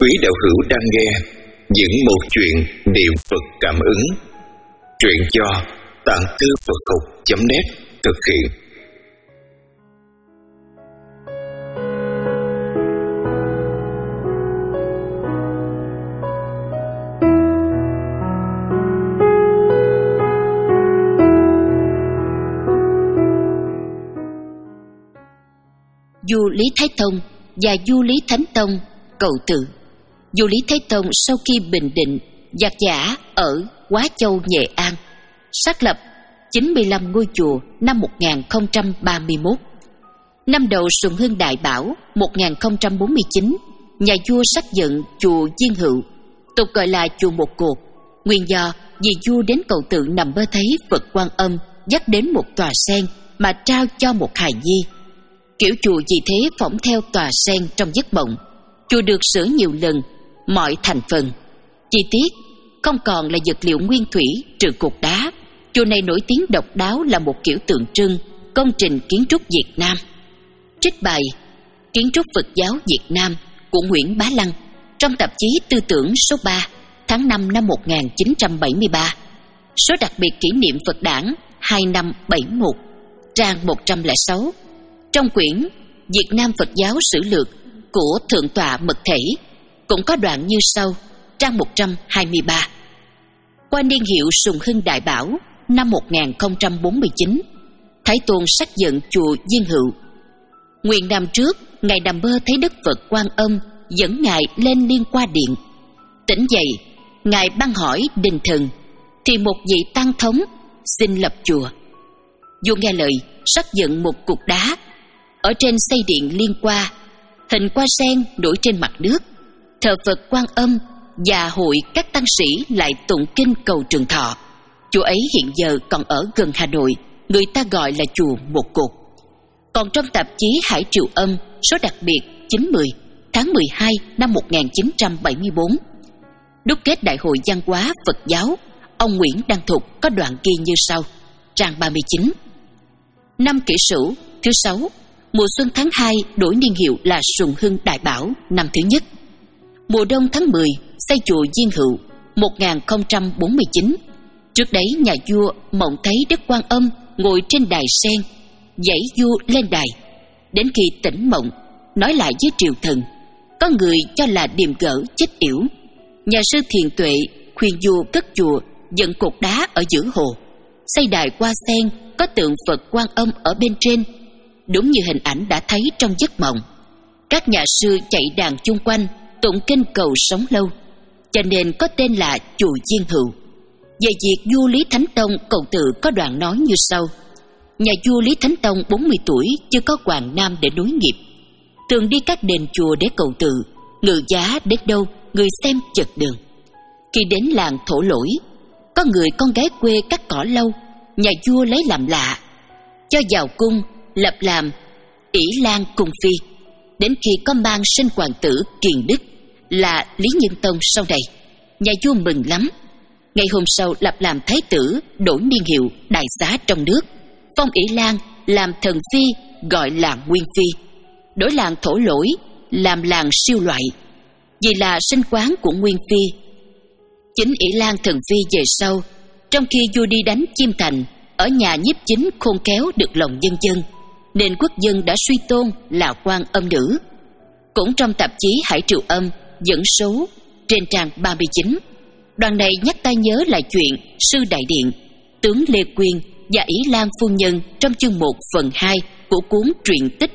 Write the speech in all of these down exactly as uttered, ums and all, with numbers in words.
Quý đạo hữu đang nghe những một chuyện niệm Phật cảm ứng. Truyện do tạng thư Phật học chấm net thực hiện. Vua Lý Thái Tông và vua Lý Thánh Tông cầu tự. Vua Lý Thái Tông sau khi bình định giặc giã ở Hóa Châu, Nghệ An, xác lập chín mươi lăm ngôi chùa năm một nghìn không trăm ba mươi mốt. Năm đầu Sùng Hưng Đại Bảo một nghìn không trăm bốn mươi chín, nhà vua xác dựng chùa Diên Hữu, tục gọi là chùa Một Cột. Nguyên do vì vua đến cầu tự nằm mơ thấy Phật Quan Âm dắt đến một tòa sen mà trao cho một hài nhi. Kiểu chùa vì thế phỏng theo tòa sen trong giấc mộng. Chùa được sửa nhiều lần, mọi thành phần, chi tiết không còn là vật liệu nguyên thủy trừ cột đá. Chùa này nổi tiếng độc đáo là một kiểu tượng trưng công trình kiến trúc Việt Nam. Trích bài Kiến trúc Phật giáo Việt Nam của Nguyễn Bá Lăng trong tạp chí Tư tưởng số ba tháng năm năm một nghìn chín trăm bảy mươi ba, số đặc biệt kỷ niệm Phật đản hai năm bảy mốt, trang một trăm lẻ sáu. Trong quyển Việt Nam Phật giáo Sử lược của Thượng tọa Mật Thể cũng có đoạn như sau, trang một trăm hai mươi ba. Qua niên hiệu Sùng Hưng Đại Bảo năm một nghìn không trăm bốn mươi chín, Thái Tôn xác dựng chùa Diên Hữu. Nguyện năm trước, Ngài nằm mơ thấy Đức Phật Quan Âm dẫn Ngài lên Liên Qua Điện. Tỉnh dậy, Ngài ban hỏi đình thần, thì một vị tăng thống xin lập chùa. Vua nghe lời, xác dựng một cục đá, ở trên xây điện Liên Qua, hình hoa sen nổi trên mặt nước, thờ Phật Quan Âm và hội các tăng sĩ lại tụng kinh cầu trường thọ. Chùa ấy hiện giờ còn ở gần Hà Nội, người ta gọi là chùa Một Cột. Còn trong tạp chí Hải Triều Âm số đặc biệt chín mươi tháng mười hai năm một nghìn chín trăm bảy mươi bốn, đúc kết Đại hội Văn hóa Phật giáo, ông Nguyễn Đăng Thục có đoạn ghi như sau, trang ba mươi chín. Năm Kỷ Sửu thứ sáu, mùa xuân tháng hai đổi niên hiệu là Sùng Hưng Đại Bảo năm thứ nhất. Mùa đông tháng mười xây chùa Diên Hữu một nghìn không trăm bốn mươi chín. Trước đấy nhà vua mộng thấy Đức Quan Âm ngồi trên đài sen, dãy vua lên đài. Đến khi tỉnh mộng, nói lại với triều thần, có người cho là điềm gỡ chết yểu. Nhà sư Thiền Tuệ khuyên vua cất chùa dựng cột đá ở giữa hồ, xây đài hoa sen có tượng Phật Quan Âm ở bên trên, đúng như hình ảnh đã thấy trong giấc mộng. Các nhà sư chạy đàn chung quanh tụng kinh cầu sống lâu, cho nên có tên là chùa Diên Hữu. Về việc vua Lý Thánh Tông cầu tự có đoạn nói như sau. Nhà vua Lý Thánh Tông bốn mươi tuổi chưa có hoàng nam để nối nghiệp, thường đi các đền chùa để cầu tự, ngự giá đến đâu người xem chật đường. Khi đến làng Thổ Lỗi, có người con gái quê cắt cỏ lâu, nhà vua lấy làm lạ, cho vào cung lập làm ỷ lan cung phi. Đến khi có mang sinh hoàng tử Kiền Đức là Lý Nhân Tông sau này, nhà vua mừng lắm. Ngày hôm sau lập làm thái tử, đổi niên hiệu đại xá trong nước, phong ỷ lan làm thần phi, gọi là Nguyên Phi, đổi làng Thổ Lỗi làm làng Siêu Loại, vì là sinh quán của Nguyên Phi. Chính ỷ lan thần phi về sau, trong khi vua đi đánh Chiêm Thành, ở nhà nhiếp chính khôn khéo được lòng nhân dân, nên quốc dân đã suy tôn là Quan Âm nữ. Cũng trong tạp chí Hải Triều Âm dẫn số trên trang ba mươi chín, đoạn này nhắc ta nhớ lại chuyện sư đại điện tướng Lê Quyên và ỷ lan phu nhân trong chương một phần hai của cuốn truyện tích.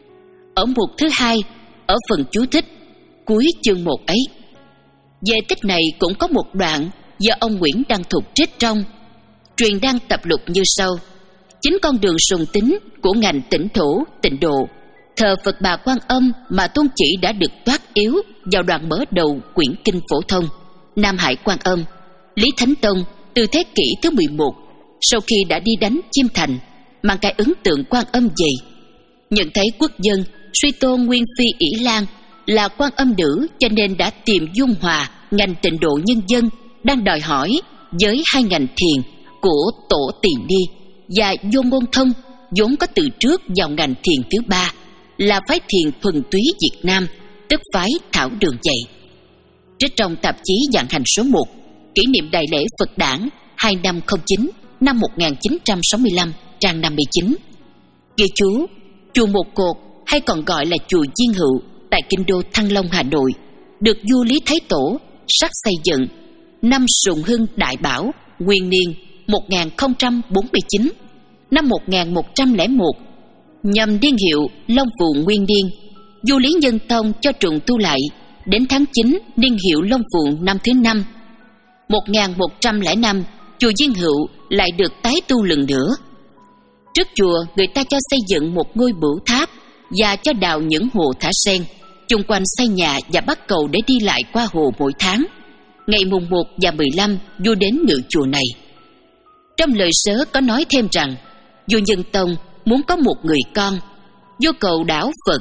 Ở mục thứ hai, ở phần chú thích cuối chương một ấy, về tích này cũng có một đoạn do ông Nguyễn Đăng Thục trích trong Truyền đăng tập lục như sau. Chính con đường sùng tín của ngành tịnh thổ tịnh độ, thờ Phật Bà Quan Âm mà tôn chỉ đã được toát yếu vào đoạn mở đầu quyển kinh phổ thông Nam Hải Quan Âm. Lý Thánh Tông từ thế kỷ thứ mười một, sau khi đã đi đánh Chiêm Thành, mang cái ấn tượng Quan Âm về, nhận thấy quốc dân suy tôn Nguyên Phi ỷ lan là Quan Âm nữ, cho nên đã tìm dung hòa ngành tịnh độ nhân dân đang đòi hỏi với hai ngành thiền của Tổ Tỳ Ni và Vô Môn Thông, vốn có từ trước vào ngành thiền thứ ba là phái thiền thuần túy Việt Nam, tức phái Thảo Đường dạy. trích trong tạp chí Vạn Hành số một, kỷ niệm đại lễ Phật Đản hai năm không chín năm một nghìn chín trăm sáu mươi lăm, trang năm mươi chín. Ghi chú: chùa Một Cột hay còn gọi là chùa Diên Hữu tại kinh đô Thăng Long, Hà Nội, được vua Lý Thái Tổ sắc xây dựng năm Sùng Hưng Đại Bảo, nguyên niên một nghìn không trăm bốn mươi chín. Năm một nghìn một trăm lẻ một, nhằm niên hiệu Long Phù Nguyên Niên, vua Lý Nhân Tông cho trùng tu lại. Đến tháng chín niên hiệu Long Phù năm thứ năm, một nghìn một trăm lẻ năm, chùa Diên Hữu lại được tái tu lần nữa. Trước chùa, người ta cho xây dựng một ngôi bửu tháp và cho đào những hồ thả sen, chung quanh xây nhà và bắt cầu để đi lại qua hồ mỗi tháng. Ngày mùng một và mười lăm, vua đến ngự chùa này. Trong lời sớ có nói thêm rằng vua Nhân Tông muốn có một người con, vua cầu đảo Phật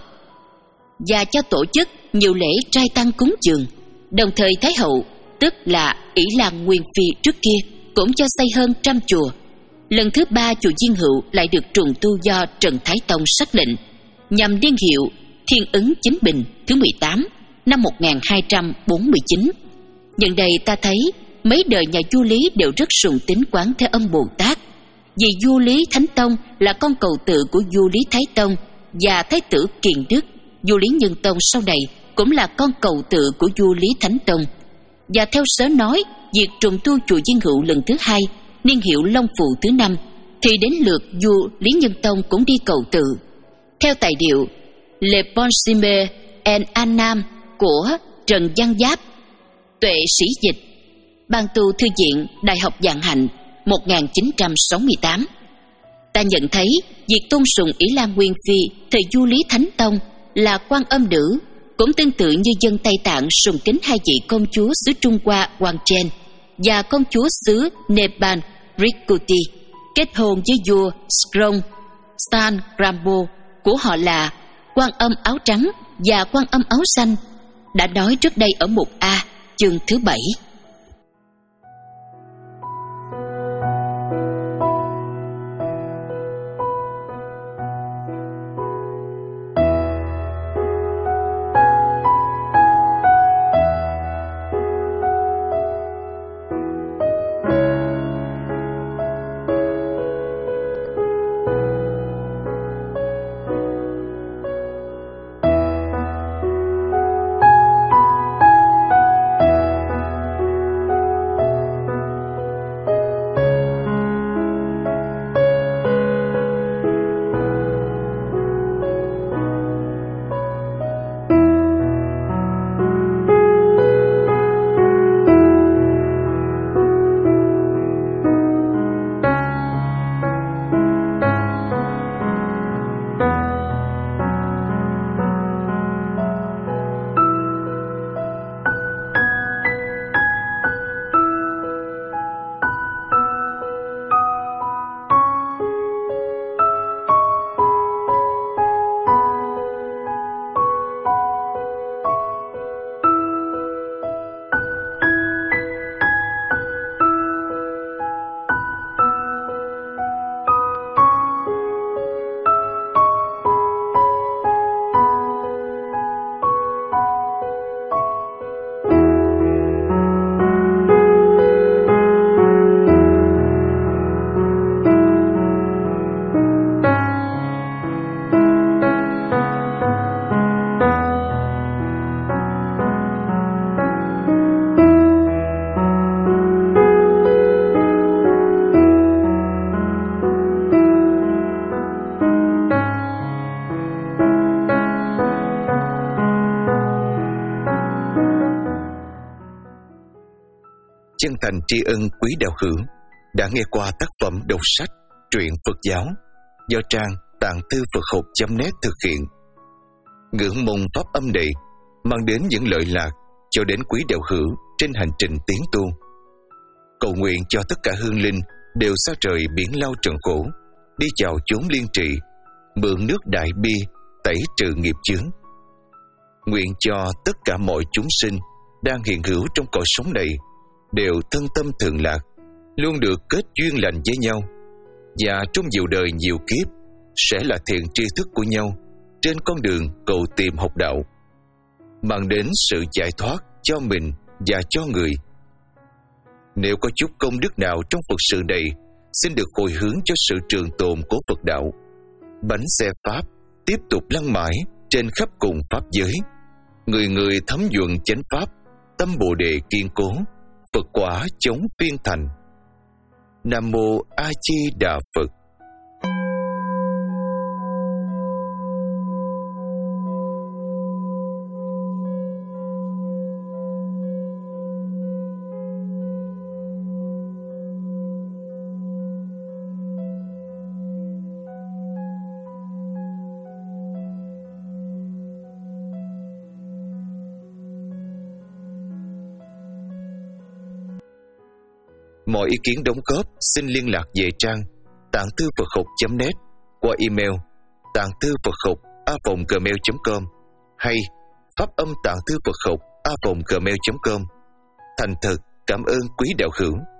và cho tổ chức nhiều lễ trai tăng cúng dường. Đồng thời Thái hậu, tức là Ỷ Lan Nguyên Phi trước kia, cũng cho xây hơn trăm chùa. Lần thứ ba chùa Diên Hữu lại được trùng tu do Trần Thái Tông sắc lệnh, nhằm niên hiệu Thiên Ứng Chính Bình thứ mười tám, năm một nghìn hai trăm bốn mươi chín. Nhân đây ta thấy mấy đời nhà vua Lý đều rất sùng tín Quán Thế Âm Bồ Tát, vì vua Lý Thánh Tông là con cầu tự của vua Lý Thái Tông và Thái tử Kiền Đức. Vua Lý Nhân Tông sau này cũng là con cầu tự của vua Lý Thánh Tông. Và theo sớ nói, việc trùng tu chùa Diên Hữu lần thứ hai, niên hiệu Long Phù thứ năm, thì đến lượt vua Lý Nhân Tông cũng đi cầu tự. Theo tài liệu Le Bonsimer en Annam của Trần Văn Giáp, Tuệ Sĩ Dịch, ban tu thư viện Đại học Vạn Hạnh một nghìn chín trăm sáu mươi tám, ta nhận thấy việc tôn sùng Ỷ Lan Nguyên Phi thời vua Lý Thánh Tông là Quan Âm nữ, cũng tương tự như dân Tây Tạng sùng kính hai vị công chúa xứ Trung Hoa Hoàng Chen và công chúa xứ Nepal Rikuti, kết hôn với vua Srong Stan Rambo của họ là Quan Âm áo trắng và Quan Âm áo xanh, đã nói trước đây ở mục A, chương thứ bảy. Chân thành tri ân quý đạo hữu đã nghe qua tác phẩm đọc sách truyện Phật giáo do trang tạng thư Phật học chấm net thực hiện. Ngưỡng mong pháp âm này mang đến những lợi lạc cho đến quý đạo hữu trên hành trình tiến tu. Cầu nguyện cho tất cả hương linh đều xa trời biển lao trần khổ, đi chào chốn liên trị, mượn nước đại bi tẩy trừ nghiệp chướng. Nguyện cho tất cả mọi chúng sinh đang hiện hữu trong cõi sống này đều thân tâm thường lạc, luôn được kết duyên lành với nhau, và trong nhiều đời nhiều kiếp sẽ là thiện tri thức của nhau trên con đường cầu tìm học đạo, mang đến sự giải thoát cho mình và cho người. Nếu có chút công đức nào trong Phật sự này, xin được hồi hướng cho sự trường tồn của Phật đạo. Bánh xe Pháp tiếp tục lăn mãi trên khắp cùng Pháp giới. Người người thấm nhuận chánh Pháp, tâm Bồ Đề kiên cố, Phật quả chống phiên thành. Nam Mô A Di Đà Phật. Mọi ý kiến đóng góp xin liên lạc về trang tạng thư Phật học chấm net qua email tạng thư Phật học a còng gmail chấm com hay pháp âm tạng thư Phật học a còng gmail chấm com. Thành thật cảm ơn quý đạo hữu.